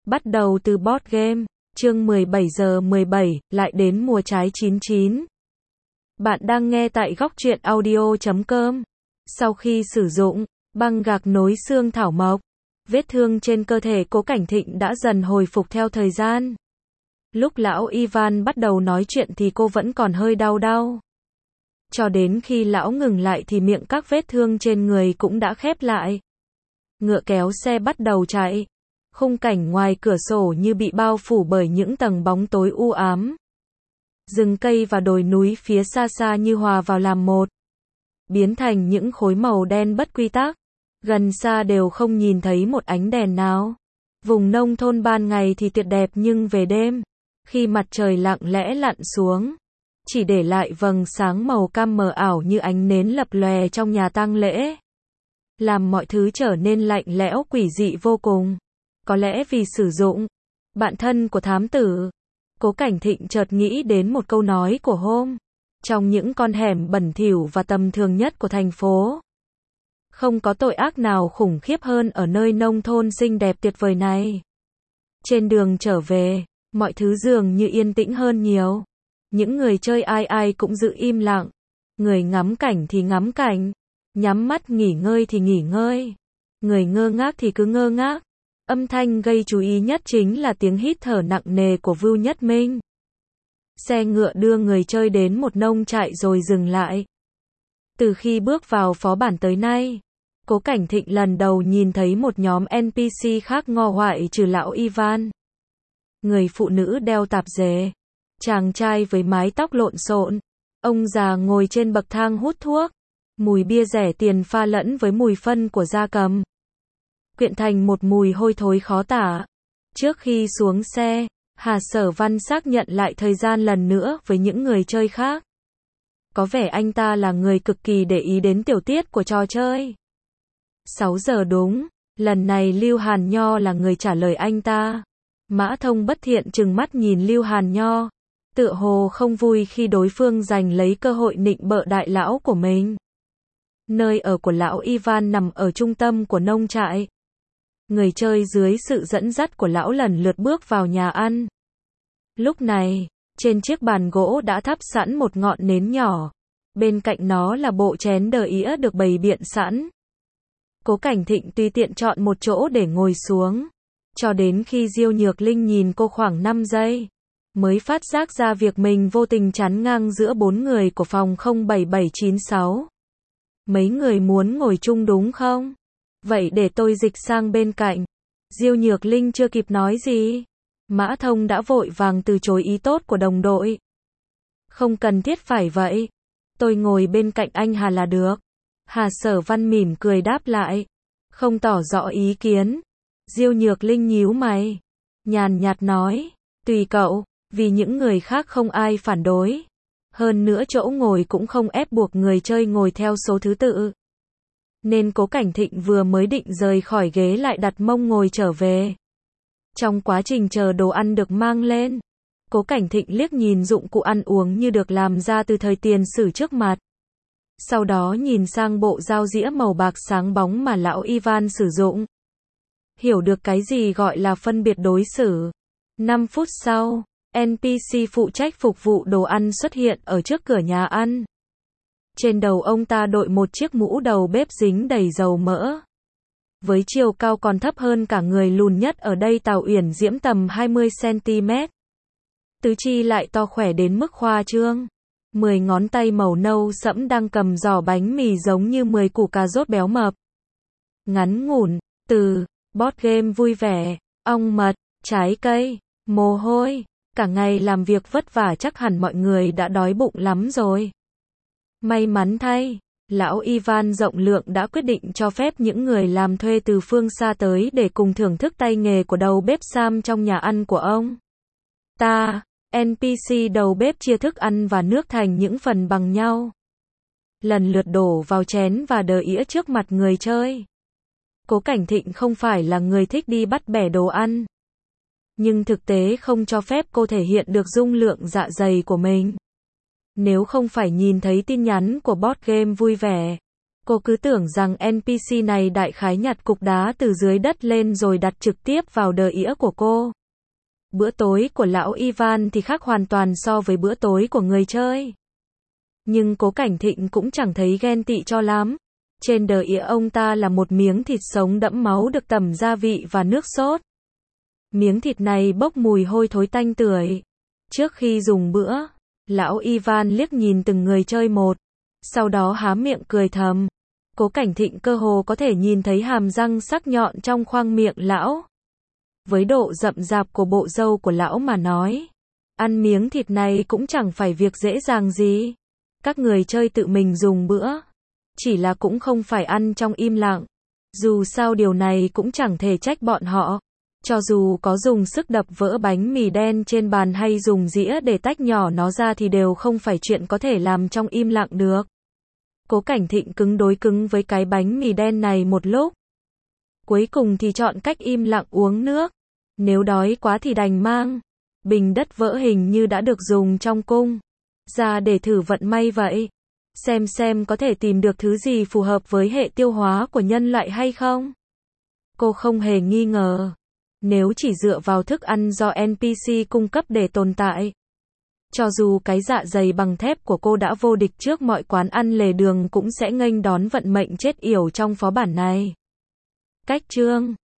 Bắt đầu từ board game, chương 17 giờ 17, lại đến mùa trái 99. Bạn đang nghe tại góc truyện audio.com. Sau khi sử dụng băng gạc nối xương thảo mộc, vết thương trên cơ thể Cố Cảnh Thịnh đã dần hồi phục theo thời gian. Lúc lão Ivan bắt đầu nói chuyện thì cô vẫn còn hơi đau. Cho đến khi lão ngừng lại thì miệng các vết thương trên người cũng đã khép lại. Ngựa kéo xe bắt đầu chạy. Khung cảnh ngoài cửa sổ như bị bao phủ bởi những tầng bóng tối u ám. Rừng cây và đồi núi phía xa xa như hòa vào làm một, biến thành những khối màu đen bất quy tắc. Gần xa đều không nhìn thấy một ánh đèn nào. Vùng nông thôn ban ngày thì tuyệt đẹp nhưng về đêm, khi mặt trời lặng lẽ lặn xuống, chỉ để lại vầng sáng màu cam mờ ảo như ánh nến lập lòe trong nhà tang lễ, làm mọi thứ trở nên lạnh lẽo quỷ dị vô cùng. Có lẽ vì sử dụng bạn thân của thám tử, Cố Cảnh Thịnh chợt nghĩ đến một câu nói của Hôm. Trong những con hẻm bẩn thỉu và tầm thường nhất của thành phố, không có tội ác nào khủng khiếp hơn ở nơi nông thôn xinh đẹp tuyệt vời này. Trên đường trở về, mọi thứ dường như yên tĩnh hơn nhiều. Những người chơi ai cũng giữ im lặng. Người ngắm cảnh thì ngắm cảnh, nhắm mắt nghỉ ngơi thì nghỉ ngơi. Người ngơ ngác thì cứ ngơ ngác. Âm thanh gây chú ý nhất chính là tiếng hít thở nặng nề của Vưu Nhất Minh. Xe ngựa đưa người chơi đến một nông trại rồi dừng lại. Từ khi bước vào phó bản tới nay, Cố Cảnh Thịnh lần đầu nhìn thấy một nhóm NPC khác ngo ngoại trừ lão Ivan. Người phụ nữ đeo tạp dề, chàng trai với mái tóc lộn xộn, ông già ngồi trên bậc thang hút thuốc, mùi bia rẻ tiền pha lẫn với mùi phân của gia cầm, quyện thành một mùi hôi thối khó tả. Trước khi xuống xe, Hà Sở Văn xác nhận lại thời gian lần nữa với những người chơi khác. Có vẻ anh ta là người cực kỳ để ý đến tiểu tiết của trò chơi. 6 giờ đúng, lần này Lưu Hàn Nho là người trả lời anh ta. Mã Thông bất thiện trừng mắt nhìn Lưu Hàn Nho, tựa hồ không vui khi đối phương giành lấy cơ hội nịnh bợ đại lão của mình. Nơi ở của lão Ivan nằm ở trung tâm của nông trại. Người chơi dưới sự dẫn dắt của lão lần lượt bước vào nhà ăn. Lúc này, trên chiếc bàn gỗ đã thắp sẵn một ngọn nến nhỏ. Bên cạnh nó là bộ chén đờ ĩa được bày biện sẵn. Cố Cảnh Thịnh tùy tiện chọn một chỗ để ngồi xuống. Cho đến khi Diêu Nhược Linh nhìn cô khoảng 5 giây, mới phát giác ra việc mình vô tình chắn ngang giữa 4 người của phòng 07796. Mấy người muốn ngồi chung đúng không? Vậy để tôi dịch sang bên cạnh. Diêu Nhược Linh chưa kịp nói gì, Mã Thông đã vội vàng từ chối ý tốt của đồng đội. Không cần thiết phải vậy. Tôi ngồi bên cạnh anh Hà là được. Hà Sở Văn mỉm cười đáp lại, không tỏ rõ ý kiến. Diêu Nhược Linh nhíu mày, nhàn nhạt nói, tùy cậu, vì những người khác không ai phản đối. Hơn nữa chỗ ngồi cũng không ép buộc người chơi ngồi theo số thứ tự. Nên Cố Cảnh Thịnh vừa mới định rời khỏi ghế lại đặt mông ngồi trở về. Trong quá trình chờ đồ ăn được mang lên, Cố Cảnh Thịnh liếc nhìn dụng cụ ăn uống như được làm ra từ thời tiền sử trước mặt. Sau đó nhìn sang bộ dao dĩa màu bạc sáng bóng mà lão Ivan sử dụng. Hiểu được cái gì gọi là phân biệt đối xử. 5 phút sau, NPC phụ trách phục vụ đồ ăn xuất hiện ở trước cửa nhà ăn. Trên đầu ông ta đội một chiếc mũ đầu bếp dính đầy dầu mỡ. Với chiều cao còn thấp hơn cả người lùn nhất ở đây Tào Uyển Diễm tầm 20cm. Tứ chi lại to khỏe đến mức khoa trương. 10 ngón tay màu nâu sẫm đang cầm giò bánh mì giống như 10 củ cà rốt béo mập. Ngắn ngủn, từ board game vui vẻ, ong mật, trái cây, mồ hôi, cả ngày làm việc vất vả chắc hẳn mọi người đã đói bụng lắm rồi. May mắn thay, lão Ivan rộng lượng đã quyết định cho phép những người làm thuê từ phương xa tới để cùng thưởng thức tay nghề của đầu bếp Sam trong nhà ăn của ông ta. NPC đầu bếp chia thức ăn và nước thành những phần bằng nhau, lần lượt đổ vào chén và đờ ĩa trước mặt người chơi. Cố Cảnh Thịnh không phải là người thích đi bắt bẻ đồ ăn, nhưng thực tế không cho phép cô thể hiện được dung lượng dạ dày của mình. Nếu không phải nhìn thấy tin nhắn của board game vui vẻ, Cô cứ tưởng rằng NPC này đại khái nhặt cục đá từ dưới đất lên rồi đặt trực tiếp vào đờ ỉa của cô. Bữa tối của lão Ivan thì khác hoàn toàn so với bữa tối của người chơi. Nhưng Cố Cảnh Thịnh cũng chẳng thấy ghen tị cho lắm. Trên đờ ỉa ông ta là một miếng thịt sống đẫm máu được tẩm gia vị và nước sốt. Miếng thịt này bốc mùi hôi thối tanh tưởi. Trước khi dùng bữa, lão Ivan liếc nhìn từng người chơi một, sau đó há miệng cười thầm. Cố Cảnh Thịnh cơ hồ có thể nhìn thấy hàm răng sắc nhọn trong khoang miệng lão. Với độ rậm rạp của bộ râu của lão mà nói, ăn miếng thịt này cũng chẳng phải việc dễ dàng gì. Các người chơi tự mình dùng bữa, chỉ là cũng không phải ăn trong im lặng. Dù sao điều này cũng chẳng thể trách bọn họ. Cho dù có dùng sức đập vỡ bánh mì đen trên bàn hay dùng dĩa để tách nhỏ nó ra thì đều không phải chuyện có thể làm trong im lặng được. Cố Cảnh Thịnh cứng đối cứng với cái bánh mì đen này một lúc. Cuối cùng thì chọn cách im lặng uống nước. Nếu đói quá thì đành mang bình đất vỡ hình như đã được dùng trong cung ra để thử vận may vậy. Xem có thể tìm được thứ gì phù hợp với hệ tiêu hóa của nhân loại hay không. Cô không hề nghi ngờ. Nếu chỉ dựa vào thức ăn do NPC cung cấp để tồn tại, cho dù cái dạ dày bằng thép của cô đã vô địch trước mọi quán ăn lề đường cũng sẽ nghênh đón vận mệnh chết yểu trong phó bản này. Cách chương